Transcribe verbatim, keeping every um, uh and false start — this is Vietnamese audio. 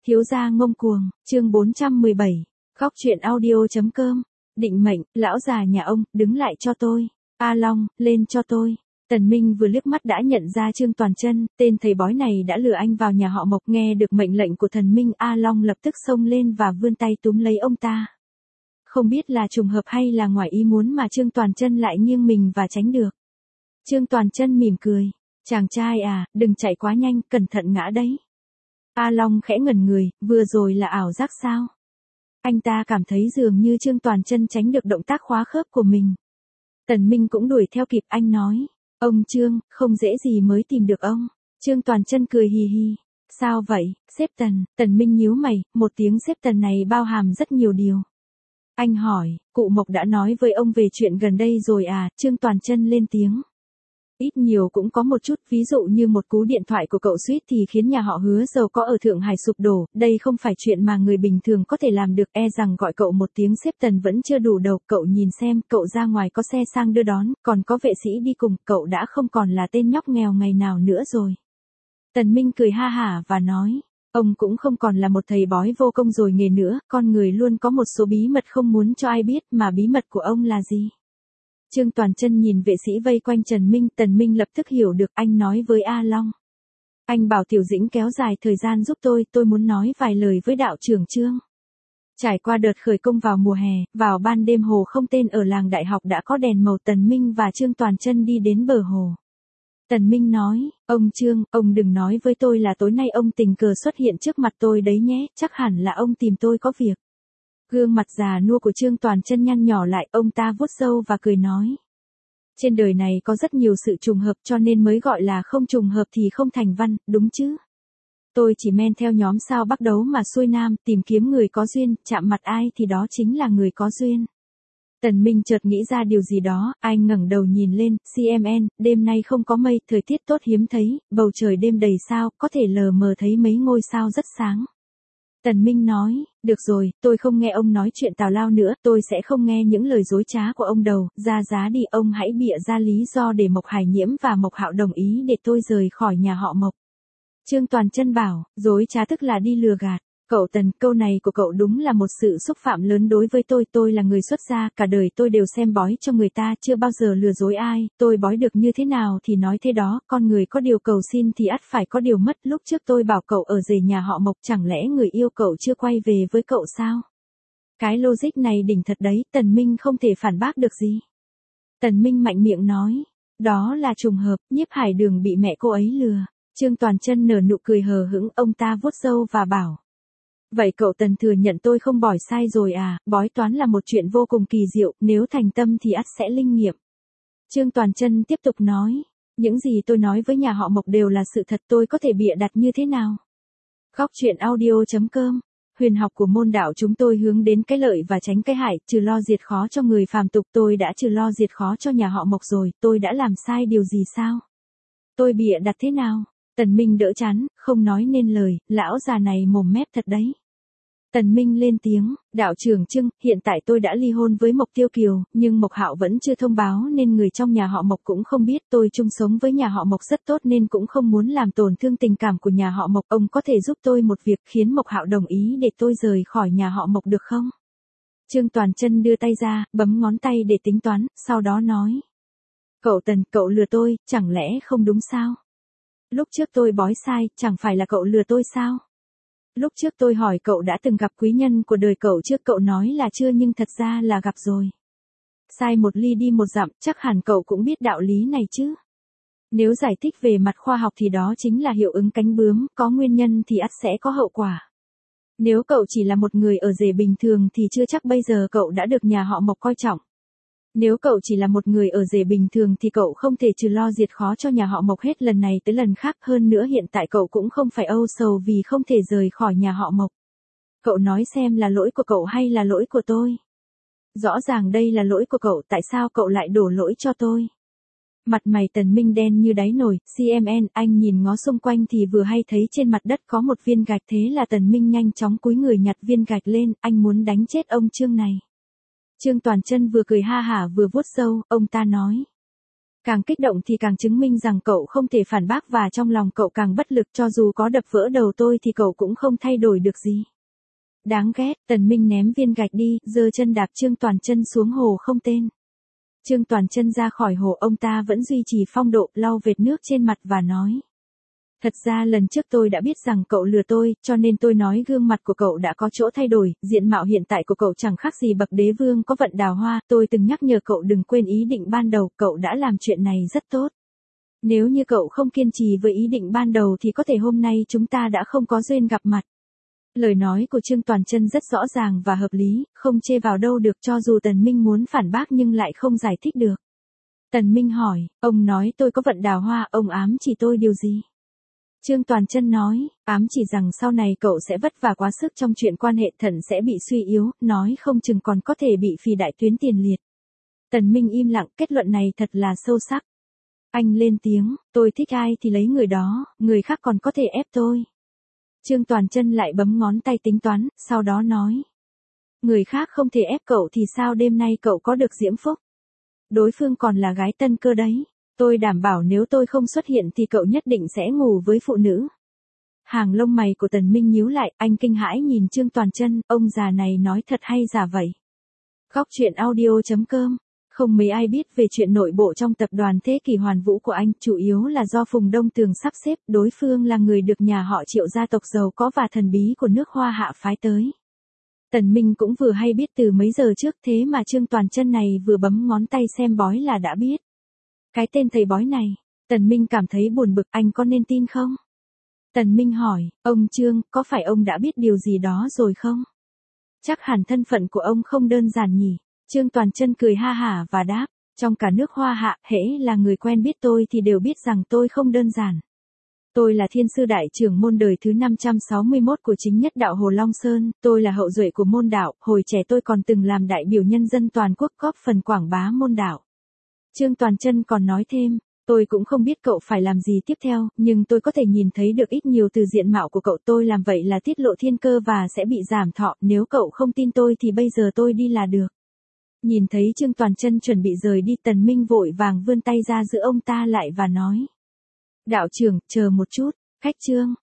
Thiếu gia ngông cuồng, chương bốn trăm mười bảy, góc truyện audio.com, định mệnh, lão già nhà ông, đứng lại cho tôi, A Long, lên cho tôi. Tần Minh vừa liếc mắt đã nhận ra Trương Toàn Chân, tên thầy bói này đã lừa anh vào nhà họ Mộc. Nghe được mệnh lệnh của thần Minh, A Long lập tức xông lên và vươn tay túm lấy ông ta. Không biết là trùng hợp hay là ngoài ý muốn mà Trương Toàn Chân lại nghiêng mình và tránh được. Trương Toàn Chân mỉm cười, chàng trai à, đừng chạy quá nhanh, cẩn thận ngã đấy. A Long khẽ ngẩn người, vừa rồi là ảo giác sao? Anh ta cảm thấy dường như Trương Toàn Chân tránh được động tác khóa khớp của mình. Tần Minh cũng đuổi theo kịp, anh nói, ông Trương, không dễ gì mới tìm được ông. Trương Toàn Chân cười hì hì, sao vậy, sếp Tần? Tần Minh nhíu mày, một tiếng sếp Tần này bao hàm rất nhiều điều. Anh hỏi, cụ Mộc đã nói với ông về chuyện gần đây rồi à? Trương Toàn Chân lên tiếng. Ít nhiều cũng có một chút, ví dụ như một cú điện thoại của cậu suýt thì khiến nhà họ Hứa giàu có ở Thượng Hải sụp đổ, đây không phải chuyện mà người bình thường có thể làm được, e rằng gọi cậu một tiếng sếp Tần vẫn chưa đủ đầu, cậu nhìn xem, cậu ra ngoài có xe sang đưa đón, còn có vệ sĩ đi cùng, cậu đã không còn là tên nhóc nghèo ngày nào nữa rồi. Tần Minh cười ha hả và nói, ông cũng không còn là một thầy bói vô công rồi nghề nữa, con người luôn có một số bí mật không muốn cho ai biết, mà bí mật của ông là gì? Trương Toàn Chân nhìn vệ sĩ vây quanh Trần Minh, Tần Minh lập tức hiểu được, anh nói với A Long. Anh bảo Tiểu Dĩnh kéo dài thời gian giúp tôi, tôi muốn nói vài lời với đạo trưởng Trương. Trải qua đợt khởi công vào mùa hè, vào ban đêm hồ không tên ở làng đại học đã có đèn màu. Tần Minh và Trương Toàn Chân đi đến bờ hồ. Tần Minh nói, ông Trương, ông đừng nói với tôi là tối nay ông tình cờ xuất hiện trước mặt tôi đấy nhé, chắc hẳn là ông tìm tôi có việc. Gương mặt già nua của Trương Toàn Chân nhăn nhỏ lại, ông ta vuốt râu và cười nói. Trên đời này có rất nhiều sự trùng hợp cho nên mới gọi là không trùng hợp thì không thành văn, đúng chứ? Tôi chỉ men theo nhóm sao Bắc đấu mà xuôi nam, tìm kiếm người có duyên, chạm mặt ai thì đó chính là người có duyên. Tần Minh chợt nghĩ ra điều gì đó, anh ngẩng đầu nhìn lên, xê em en, đêm nay không có mây, thời tiết tốt hiếm thấy, bầu trời đêm đầy sao, có thể lờ mờ thấy mấy ngôi sao rất sáng. Tần Minh nói, được rồi, tôi không nghe ông nói chuyện tào lao nữa, tôi sẽ không nghe những lời dối trá của ông đâu, ra giá đi, ông hãy bịa ra lý do để Mộc Hải Nhiễm và Mộc Hạo đồng ý để tôi rời khỏi nhà họ Mộc. Trương Toàn Chân bảo, dối trá tức là đi lừa gạt. Cậu Tần, câu này của cậu đúng là một sự xúc phạm lớn đối với tôi, tôi là người xuất gia, cả đời tôi đều xem bói cho người ta, chưa bao giờ lừa dối ai, tôi bói được như thế nào thì nói thế đó, con người có điều cầu xin thì ắt phải có điều mất, lúc trước tôi bảo cậu ở rể nhà họ Mộc, chẳng lẽ người yêu cậu chưa quay về với cậu sao? Cái logic này đỉnh thật đấy, Tần Minh không thể phản bác được gì. Tần Minh mạnh miệng nói, đó là trùng hợp, Nhiếp Hải Đường bị mẹ cô ấy lừa. Trương Toàn Chân nở nụ cười hờ hững, ông ta vuốt râu và bảo. Vậy cậu Tần thừa nhận tôi không bói sai rồi à, bói toán là một chuyện vô cùng kỳ diệu, nếu thành tâm thì ắt sẽ linh nghiệm. Trương Toàn Chân tiếp tục nói, những gì tôi nói với nhà họ Mộc đều là sự thật, tôi có thể bịa đặt như thế nào? Góc truyện audio.com, huyền học của môn đạo chúng tôi hướng đến cái lợi và tránh cái hại, trừ lo diệt khó cho người phàm tục, tôi đã trừ lo diệt khó cho nhà họ Mộc rồi, tôi đã làm sai điều gì sao? Tôi bịa đặt thế nào? Tần Minh đỡ chán, không nói nên lời, lão già này mồm mép thật đấy. Tần Minh lên tiếng, đạo trưởng Trương, hiện tại tôi đã ly hôn với Mộc Tiêu Kiều, nhưng Mộc Hạo vẫn chưa thông báo nên người trong nhà họ Mộc cũng không biết, tôi chung sống với nhà họ Mộc rất tốt nên cũng không muốn làm tổn thương tình cảm của nhà họ Mộc, ông có thể giúp tôi một việc khiến Mộc Hạo đồng ý để tôi rời khỏi nhà họ Mộc được không? Trương Toàn Chân đưa tay ra, bấm ngón tay để tính toán, sau đó nói. Cậu Tần, cậu lừa tôi, chẳng lẽ không đúng sao? Lúc trước tôi bói sai, chẳng phải là cậu lừa tôi sao? Lúc trước tôi hỏi cậu đã từng gặp quý nhân của đời cậu trước, cậu nói là chưa nhưng thật ra là gặp rồi. Sai một ly đi một dặm, chắc hẳn cậu cũng biết đạo lý này chứ. Nếu giải thích về mặt khoa học thì đó chính là hiệu ứng cánh bướm, có nguyên nhân thì ắt sẽ có hậu quả. Nếu cậu chỉ là một người ở rể bình thường thì chưa chắc bây giờ cậu đã được nhà họ Mộc coi trọng. Nếu cậu chỉ là một người ở rể bình thường thì cậu không thể trừ lo diệt khó cho nhà họ Mộc hết lần này tới lần khác, hơn nữa hiện tại cậu cũng không phải âu sầu vì không thể rời khỏi nhà họ Mộc. Cậu nói xem là lỗi của cậu hay là lỗi của tôi? Rõ ràng đây là lỗi của cậu, tại sao cậu lại đổ lỗi cho tôi? Mặt mày Tần Minh đen như đáy nồi, xê em en, anh nhìn ngó xung quanh thì vừa hay thấy trên mặt đất có một viên gạch, thế là Tần Minh nhanh chóng cúi người nhặt viên gạch lên, anh muốn đánh chết ông Trương này. Trương Toàn Chân vừa cười ha hả vừa vuốt râu, ông ta nói. Càng kích động thì càng chứng minh rằng cậu không thể phản bác và trong lòng cậu càng bất lực, cho dù có đập vỡ đầu tôi thì cậu cũng không thay đổi được gì. Đáng ghét, Tần Minh ném viên gạch đi, giơ chân đạp Trương Toàn Chân xuống hồ không tên. Trương Toàn Chân ra khỏi hồ, ông ta vẫn duy trì phong độ, lau vệt nước trên mặt và nói. Thật ra lần trước tôi đã biết rằng cậu lừa tôi, cho nên tôi nói gương mặt của cậu đã có chỗ thay đổi, diện mạo hiện tại của cậu chẳng khác gì bậc đế vương có vận đào hoa, tôi từng nhắc nhở cậu đừng quên ý định ban đầu, cậu đã làm chuyện này rất tốt. Nếu như cậu không kiên trì với ý định ban đầu thì có thể hôm nay chúng ta đã không có duyên gặp mặt. Lời nói của Trương Toàn Chân rất rõ ràng và hợp lý, không chê vào đâu được, cho dù Tần Minh muốn phản bác nhưng lại không giải thích được. Tần Minh hỏi, ông nói tôi có vận đào hoa, ông ám chỉ tôi điều gì? Trương Toàn Chân nói, ám chỉ rằng sau này cậu sẽ vất vả quá sức trong chuyện quan hệ, thận sẽ bị suy yếu, nói không chừng còn có thể bị phì đại tuyến tiền liệt. Tần Minh im lặng, kết luận này thật là sâu sắc. Anh lên tiếng, tôi thích ai thì lấy người đó, người khác còn có thể ép tôi. Trương Toàn Chân lại bấm ngón tay tính toán, sau đó nói. Người khác không thể ép cậu thì sao đêm nay cậu có được diễm phúc? Đối phương còn là gái tân cơ đấy. Tôi đảm bảo nếu tôi không xuất hiện thì cậu nhất định sẽ ngủ với phụ nữ. Hàng lông mày của Tần Minh nhíu lại, anh kinh hãi nhìn Trương Toàn Chân, ông già này nói thật hay giả vậy? Góc truyện audio chấm com. Không mấy ai biết về chuyện nội bộ trong tập đoàn Thế Kỷ Hoàn Vũ của anh, chủ yếu là do Phùng Đông Tường sắp xếp, đối phương là người được nhà họ Triệu gia tộc giàu có và thần bí của nước Hoa Hạ phái tới. Tần Minh cũng vừa hay biết từ mấy giờ trước, thế mà Trương Toàn Chân này vừa bấm ngón tay xem bói là đã biết. Cái tên thầy bói này, Tần Minh cảm thấy buồn bực, anh có nên tin không? Tần Minh hỏi, ông Trương, có phải ông đã biết điều gì đó rồi không? Chắc hẳn thân phận của ông không đơn giản nhỉ? Trương Toàn Chân cười ha hả và đáp, trong cả nước Hoa Hạ, hễ là người quen biết tôi thì đều biết rằng tôi không đơn giản. Tôi là thiên sư đại trưởng môn đời thứ năm trăm sáu mươi mốt của chính nhất đạo Hồ Long Sơn, tôi là hậu duệ của môn đạo, hồi trẻ tôi còn từng làm đại biểu nhân dân toàn quốc góp phần quảng bá môn đạo. Trương Toàn Chân còn nói thêm, tôi cũng không biết cậu phải làm gì tiếp theo, nhưng tôi có thể nhìn thấy được ít nhiều từ diện mạo của cậu, tôi làm vậy là tiết lộ thiên cơ và sẽ bị giảm thọ, nếu cậu không tin tôi thì bây giờ tôi đi là được. Nhìn thấy Trương Toàn Chân chuẩn bị rời đi, Tần Minh vội vàng vươn tay ra giữ ông ta lại và nói. Đạo trưởng, chờ một chút, khách Trương.